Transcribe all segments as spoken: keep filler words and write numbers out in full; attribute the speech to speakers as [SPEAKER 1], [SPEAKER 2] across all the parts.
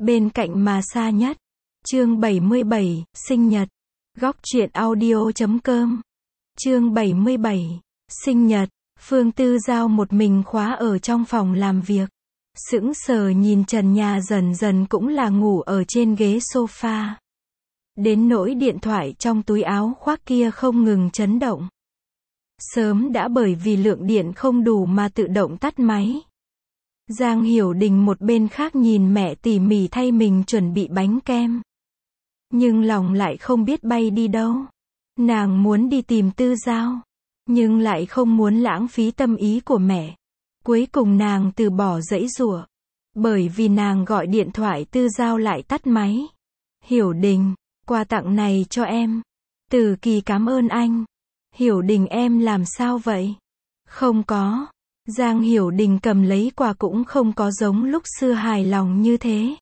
[SPEAKER 1] Bên cạnh mà xa nhất. Chương bảy mươi bảy, sinh nhật. Góc truyện audio chấm com. Chương bảy mươi bảy, sinh nhật. Phương Tư Giao một mình khóa ở trong phòng làm việc. Sững sờ nhìn trần nhà dần dần cũng là ngủ ở trên ghế sofa. Đến nỗi điện thoại trong túi áo khoác kia không ngừng chấn động. Sớm đã bởi vì lượng điện không đủ mà tự động tắt máy. Giang Hiểu Đình một bên khác nhìn mẹ tỉ mỉ thay mình chuẩn bị bánh kem. Nhưng lòng lại không biết bay đi đâu. Nàng muốn đi tìm Tư Giao. Nhưng lại không muốn lãng phí tâm ý của mẹ. Cuối cùng nàng từ bỏ giãy giụa. Bởi vì nàng gọi điện thoại Tư Giao lại tắt máy. Hiểu Đình, quà tặng này cho em. Từ Kỳ cảm ơn anh. Hiểu Đình em làm sao vậy? Không có. Giang Hiểu Đình cầm lấy quà cũng không có giống lúc xưa hài lòng như thế.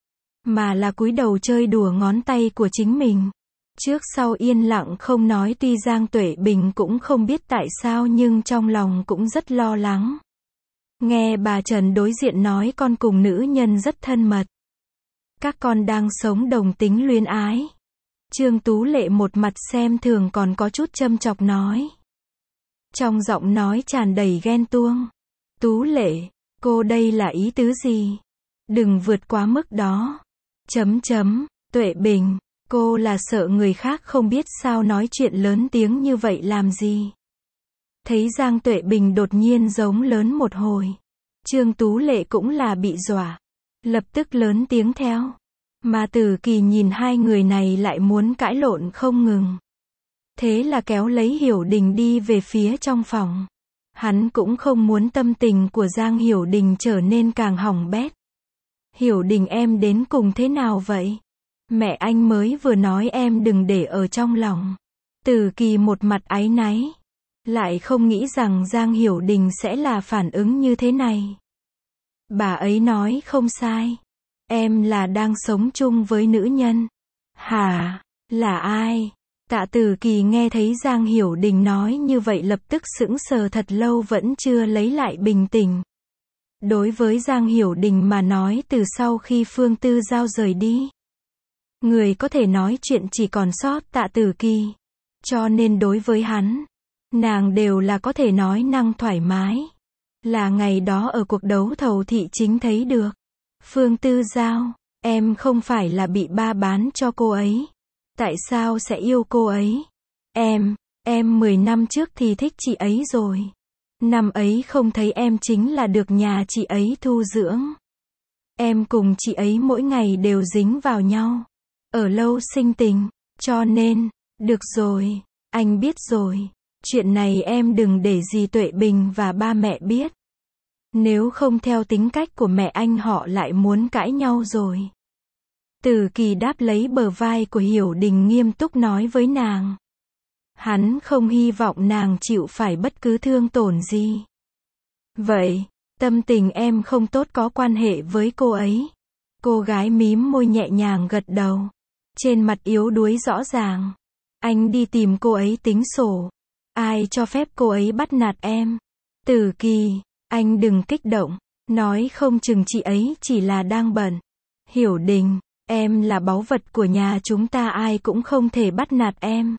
[SPEAKER 1] Mà là cúi đầu chơi đùa ngón tay của chính mình. Trước sau yên lặng không nói, tuy Giang Tuệ Bình cũng không biết tại sao nhưng trong lòng cũng rất lo lắng. Nghe bà Trần đối diện nói con cùng nữ nhân rất thân mật. Các con đang sống đồng tính luyến ái. Trương Tú Lệ một mặt xem thường còn có chút châm chọc nói. Trong giọng nói tràn đầy ghen tuông. Tú Lệ, cô đây là ý tứ gì? Đừng vượt quá mức đó. Chấm chấm, Tuệ Bình, cô là sợ người khác không biết sao nói chuyện lớn tiếng như vậy làm gì? Thấy Giang Tuệ Bình đột nhiên giống lớn một hồi. Trương Tú Lệ cũng là bị dọa. Lập tức lớn tiếng theo. Mà Từ Kỳ nhìn hai người này lại muốn cãi lộn không ngừng. Thế là kéo lấy Hiểu Đình đi về phía trong phòng. Hắn cũng không muốn tâm tình của Giang Hiểu Đình trở nên càng hỏng bét. Hiểu Đình em đến cùng thế nào vậy? Mẹ anh mới vừa nói em đừng để ở trong lòng. Từ Kỳ một mặt áy náy. Lại không nghĩ rằng Giang Hiểu Đình sẽ là phản ứng như thế này. Bà ấy nói không sai. Em là đang sống chung với nữ nhân. Hả? Là ai? Tạ Từ Kỳ nghe thấy Giang Hiểu Đình nói như vậy lập tức sững sờ thật lâu vẫn chưa lấy lại bình tĩnh. Đối với Giang Hiểu Đình mà nói từ sau khi Phương Tư Giao rời đi. Người có thể nói chuyện chỉ còn sót Tạ Từ Kỳ. Cho nên đối với hắn, nàng đều là có thể nói năng thoải mái. Là ngày đó ở cuộc đấu thầu thị chính thấy được. Phương Tư Giao, em không phải là bị ba bán cho cô ấy. Tại sao sẽ yêu cô ấy? Em, em mười năm trước thì thích chị ấy rồi. Năm ấy không thấy em chính là được nhà chị ấy thu dưỡng. Em cùng chị ấy mỗi ngày đều dính vào nhau. Ở lâu sinh tình. Cho nên, được rồi, anh biết rồi. Chuyện này em đừng để dì Tuệ Bình và ba mẹ biết. Nếu không theo tính cách của mẹ anh họ lại muốn cãi nhau rồi. Từ Kỳ đáp lấy bờ vai của Hiểu Đình nghiêm túc nói với nàng. Hắn không hy vọng nàng chịu phải bất cứ thương tổn gì. Vậy, tâm tình em không tốt có quan hệ với cô ấy. Cô gái mím môi nhẹ nhàng gật đầu. Trên mặt yếu đuối rõ ràng. Anh đi tìm cô ấy tính sổ. Ai cho phép cô ấy bắt nạt em? Từ Kỳ, anh đừng kích động. Nói không chừng chị ấy chỉ là đang bận. Hiểu Đình, em là báu vật của nhà chúng ta, ai cũng không thể bắt nạt em.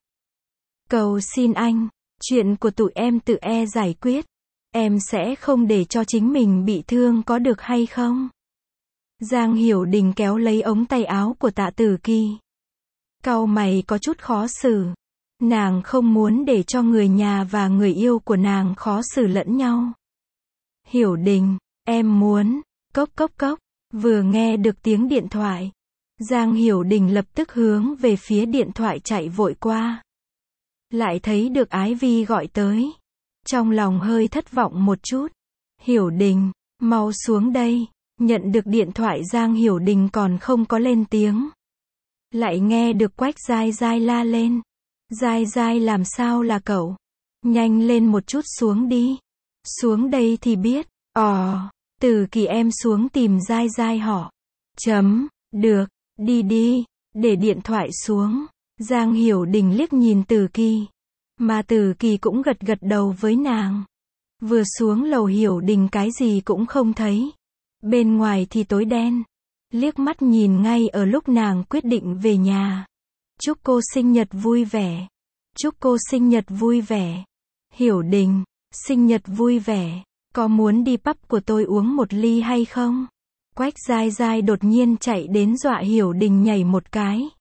[SPEAKER 1] Cầu xin anh, chuyện của tụi em tự e giải quyết. Em sẽ không để cho chính mình bị thương có được hay không? Giang Hiểu Đình kéo lấy ống tay áo của Tạ Từ Kỳ. Cau mày có chút khó xử. Nàng không muốn để cho người nhà và người yêu của nàng khó xử lẫn nhau. Hiểu Đình, em muốn, cốc cốc cốc, vừa nghe được tiếng điện thoại. Giang Hiểu Đình lập tức hướng về phía điện thoại chạy vội qua. Lại thấy được Ái Vi gọi tới. Trong lòng hơi thất vọng một chút. Hiểu Đình, mau xuống đây. Nhận được điện thoại Giang Hiểu Đình còn không có lên tiếng. Lại nghe được Quách Giai Giai la lên. Giai Giai làm sao là cậu? Nhanh lên một chút xuống đi. Xuống đây thì biết. Ồ, Từ Kỳ em xuống tìm Giai Giai họ. Chấm, được, đi đi, để điện thoại xuống. Giang Hiểu Đình liếc nhìn Từ Kỳ. Mà Từ Kỳ cũng gật gật đầu với nàng. Vừa xuống lầu Hiểu Đình cái gì cũng không thấy. Bên ngoài thì tối đen. liếc mắt nhìn ngay ở lúc nàng quyết định về nhà. Chúc cô sinh nhật vui vẻ. Chúc cô sinh nhật vui vẻ. Hiểu Đình, sinh nhật vui vẻ. Có muốn đi pub của tôi uống một ly hay không? Quách Giai Giai đột nhiên chạy đến dọa Hiểu Đình nhảy một cái.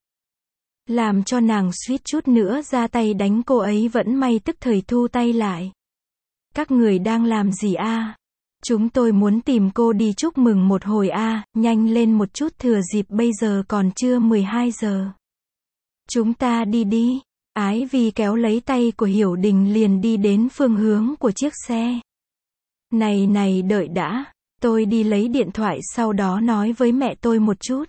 [SPEAKER 1] Làm cho nàng suýt chút nữa ra tay đánh cô ấy, vẫn may tức thời thu tay lại. Các người đang làm gì a? Chúng tôi muốn tìm cô đi chúc mừng một hồi a, nhanh lên một chút, thừa dịp bây giờ còn chưa mười hai giờ. Chúng ta đi đi. Ái Vi kéo lấy tay của Hiểu Đình liền đi đến phương hướng của chiếc xe. Này này đợi đã, tôi đi lấy điện thoại sau đó nói với mẹ tôi một chút.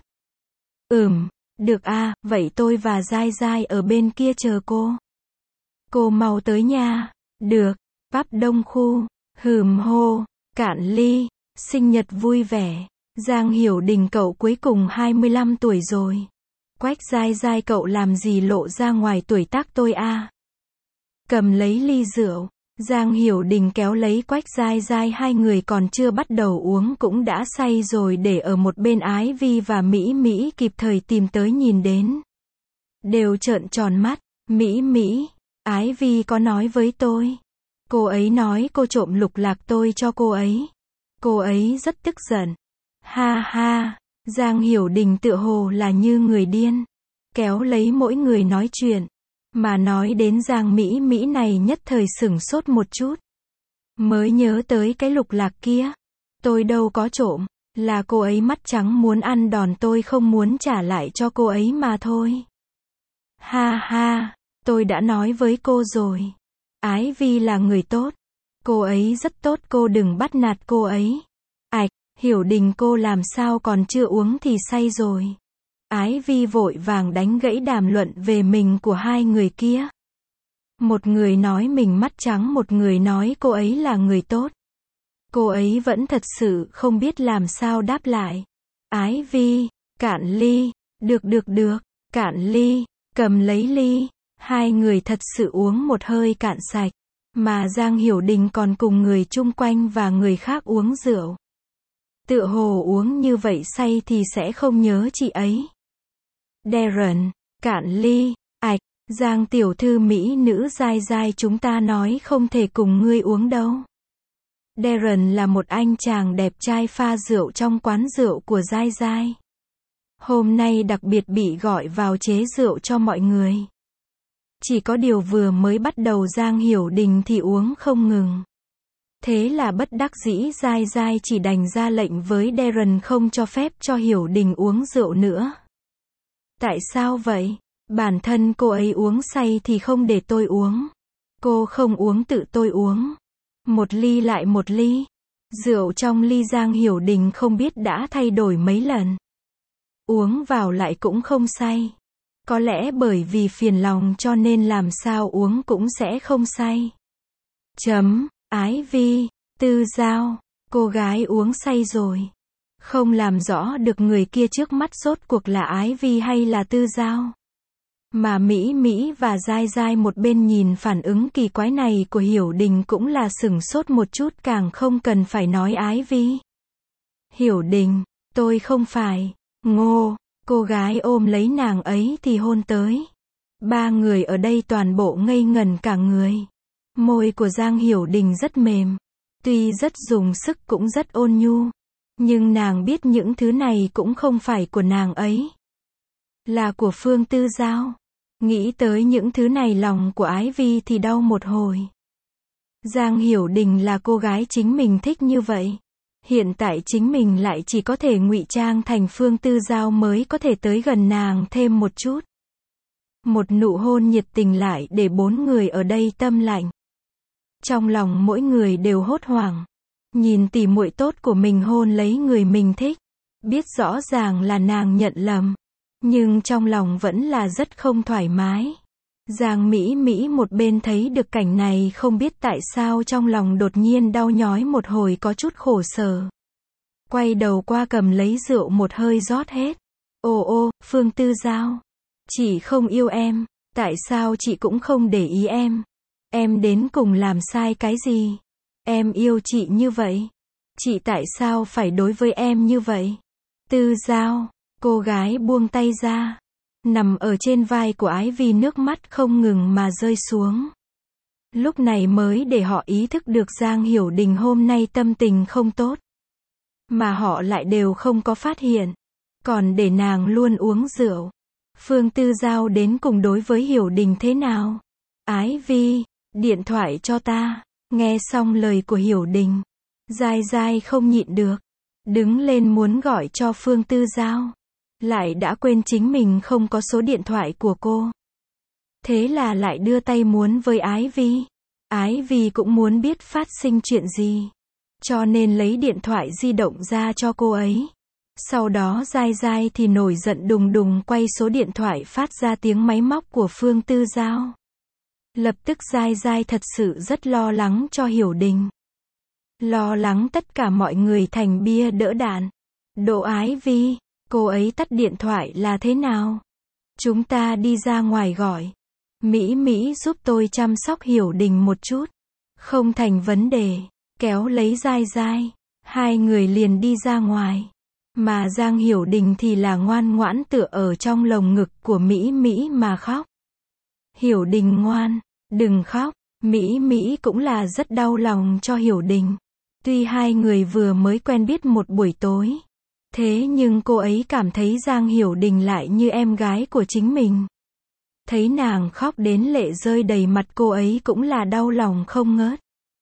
[SPEAKER 1] Ừm, được a, vậy tôi và Giai Giai ở bên kia chờ cô. Cô mau tới nha. Được, pub Đông Khu, hừm hô, cạn ly, sinh nhật vui vẻ. Giang Hiểu Đình cậu cuối cùng hai mươi lăm tuổi rồi. Quách Giai Giai cậu làm gì lộ ra ngoài tuổi tác tôi a? Cầm lấy ly rượu, Giang Hiểu Đình kéo lấy Quách Giai Giai, hai người còn chưa bắt đầu uống cũng đã say rồi, để ở một bên. Ái Vi và Mỹ Mỹ kịp thời tìm tới nhìn đến. Đều trợn tròn mắt. Mỹ Mỹ, Ái Vi có nói với tôi. Cô ấy nói cô trộm lục lạc tôi cho cô ấy. Cô ấy rất tức giận. Ha ha. Giang Hiểu Đình tựa hồ là như người điên, kéo lấy mỗi người nói chuyện. Mà nói đến Giang Mỹ Mỹ này nhất thời sửng sốt một chút. Mới nhớ tới cái lục lạc kia. Tôi đâu có trộm, là cô ấy mắt trắng muốn ăn đòn, tôi không muốn trả lại cho cô ấy mà thôi. Ha ha, tôi đã nói với cô rồi. Ái Vi là người tốt. Cô ấy rất tốt, cô đừng bắt nạt cô ấy. Ảch, Hiểu Đình cô làm sao còn chưa uống thì say rồi. Ái Vi vội vàng đánh gãy đàm luận về mình của hai người kia. Một người nói mình mắt trắng, một người nói cô ấy là người tốt. Cô ấy vẫn thật sự không biết làm sao đáp lại. Ái Vi, cạn ly, được được được, cạn ly, cầm lấy ly. Hai người thật sự uống một hơi cạn sạch. Mà Giang Hiểu Đình còn cùng người chung quanh và người khác uống rượu. Tựa hồ uống như vậy say thì sẽ không nhớ chị ấy. Darren, cạn ly. Ảch, Giang tiểu thư mỹ nữ Giai Giai, chúng ta nói không thể cùng ngươi uống đâu. Darren là một anh chàng đẹp trai pha rượu trong quán rượu của Giai Giai. Hôm nay đặc biệt bị gọi vào chế rượu cho mọi người. Chỉ có điều vừa mới bắt đầu Giang Hiểu Đình thì uống không ngừng. Thế là bất đắc dĩ Giai Giai chỉ đành ra lệnh với Darren không cho phép cho Hiểu Đình uống rượu nữa. Tại sao vậy? Bản thân cô ấy uống say thì không để tôi uống. Cô không uống tự tôi uống. Một ly lại một ly. Rượu trong ly Giang Hiểu Đình không biết đã thay đổi mấy lần. Uống vào lại cũng không say. Có lẽ bởi vì phiền lòng cho nên làm sao uống cũng sẽ không say. Chấm. Ái Vi, Tư Giao, cô gái uống say rồi. Không làm rõ được người kia trước mắt rốt cuộc là Ái Vi hay là Tư Giao. Mà Mỹ Mỹ và Giai Giai một bên nhìn phản ứng kỳ quái này của Hiểu Đình cũng là sửng sốt một chút, càng không cần phải nói Ái Vi. Hiểu Đình, tôi không phải. Ngô, cô gái ôm lấy nàng ấy thì hôn tới. Ba người ở đây toàn bộ ngây ngẩn cả người. Môi của Giang Hiểu Đình rất mềm. Tuy rất dùng sức cũng rất ôn nhu. Nhưng nàng biết những thứ này cũng không phải của nàng ấy. Là của Phương Tư Giao. Nghĩ tới những thứ này lòng của Ái Vi thì đau một hồi. Giang Hiểu Đình là cô gái chính mình thích như vậy. Hiện tại chính mình lại chỉ có thể ngụy trang thành Phương Tư Giao mới có thể tới gần nàng thêm một chút. Một nụ hôn nhiệt tình lại để bốn người ở đây tâm lạnh. Trong lòng mỗi người đều hốt hoảng. Nhìn tỉ muội tốt của mình hôn lấy người mình thích. Biết rõ ràng là nàng nhận lầm. Nhưng trong lòng vẫn là rất không thoải mái. Giang Mỹ Mỹ một bên thấy được cảnh này không biết tại sao trong lòng đột nhiên đau nhói một hồi, có chút khổ sở. Quay đầu qua cầm lấy rượu một hơi rót hết. Ô ô, Phương Tư Giao. Chị không yêu em. Tại sao chị cũng không để ý em? Em đến cùng làm sai cái gì? Em yêu chị như vậy. Chị tại sao phải đối với em như vậy? Tư Giao, cô gái buông tay ra, nằm ở trên vai của Ái Vi, nước mắt không ngừng mà rơi xuống. Lúc này mới để họ ý thức được Giang Hiểu Đình hôm nay tâm tình không tốt. Mà họ lại đều không có phát hiện. Còn để nàng luôn uống rượu. Phương Tư Giao đến cùng đối với Hiểu Đình thế nào? Ái Vi, điện thoại cho ta. Nghe xong lời của Hiểu Đình, Giai Giai không nhịn được, đứng lên muốn gọi cho Phương Tư Giao. Lại đã quên chính mình không có số điện thoại của cô. Thế là lại đưa tay muốn với Ái Vi. Ái Vi cũng muốn biết phát sinh chuyện gì. Cho nên lấy điện thoại di động ra cho cô ấy. Sau đó Giai Giai thì nổi giận đùng đùng quay số điện thoại phát ra tiếng máy móc của Phương Tư Giao. Lập tức Giai Giai thật sự rất lo lắng cho Hiểu Đình. Lo lắng tất cả mọi người thành bia đỡ đạn. Độ Ái Vi, cô ấy tắt điện thoại là thế nào? Chúng ta đi ra ngoài gọi. Mỹ Mỹ giúp tôi chăm sóc Hiểu Đình một chút. Không thành vấn đề. Kéo lấy Giai Giai. Hai người liền đi ra ngoài. Mà Giang Hiểu Đình thì là ngoan ngoãn tựa ở trong lồng ngực của Mỹ Mỹ mà khóc. Hiểu Đình ngoan, đừng khóc. Mỹ Mỹ cũng là rất đau lòng cho Hiểu Đình. Tuy hai người vừa mới quen biết một buổi tối. Thế nhưng cô ấy cảm thấy Giang Hiểu Đình lại như em gái của chính mình. Thấy nàng khóc đến lệ rơi đầy mặt, cô ấy cũng là đau lòng không ngớt.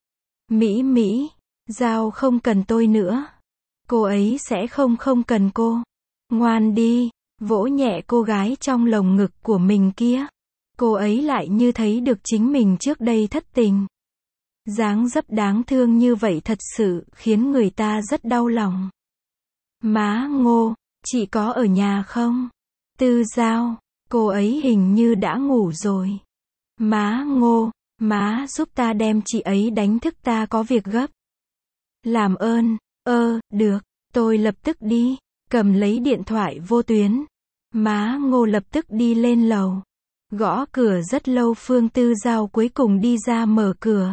[SPEAKER 1] Mỹ Mỹ, Giao không cần tôi nữa. Cô ấy sẽ không không cần cô. Ngoan đi, vỗ nhẹ cô gái trong lồng ngực của mình kia. Cô ấy lại như thấy được chính mình trước đây thất tình. Dáng dấp đáng thương như vậy thật sự khiến người ta rất đau lòng. Má Ngô, chị có ở nhà không? Tư Giao, cô ấy hình như đã ngủ rồi. Má Ngô, má giúp ta đem chị ấy đánh thức, ta có việc gấp. Làm ơn, ơ, được, tôi lập tức đi. Cầm lấy điện thoại vô tuyến. Má Ngô lập tức đi lên lầu. Gõ cửa rất lâu, Phương Tư Giao cuối cùng đi ra mở cửa.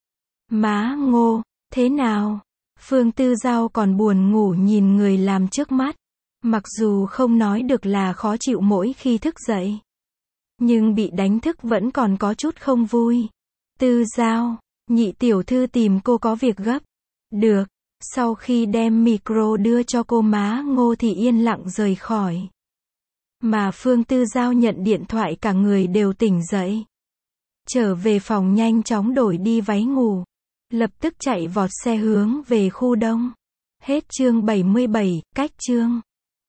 [SPEAKER 1] Má Ngô, thế nào? Phương Tư Giao còn buồn ngủ nhìn người làm trước mắt. Mặc dù không nói được là khó chịu mỗi khi thức dậy. Nhưng bị đánh thức vẫn còn có chút không vui. Tư Giao, nhị tiểu thư tìm cô có việc gấp. Được. Sau khi đem micro đưa cho cô, má Ngô thì yên lặng rời khỏi. Mà Phương Tư Giao nhận điện thoại cả người đều tỉnh dậy. Trở về phòng nhanh chóng đổi đi váy ngủ. Lập tức chạy vọt xe hướng về khu đông. Hết chương bảy mươi bảy, cách chương.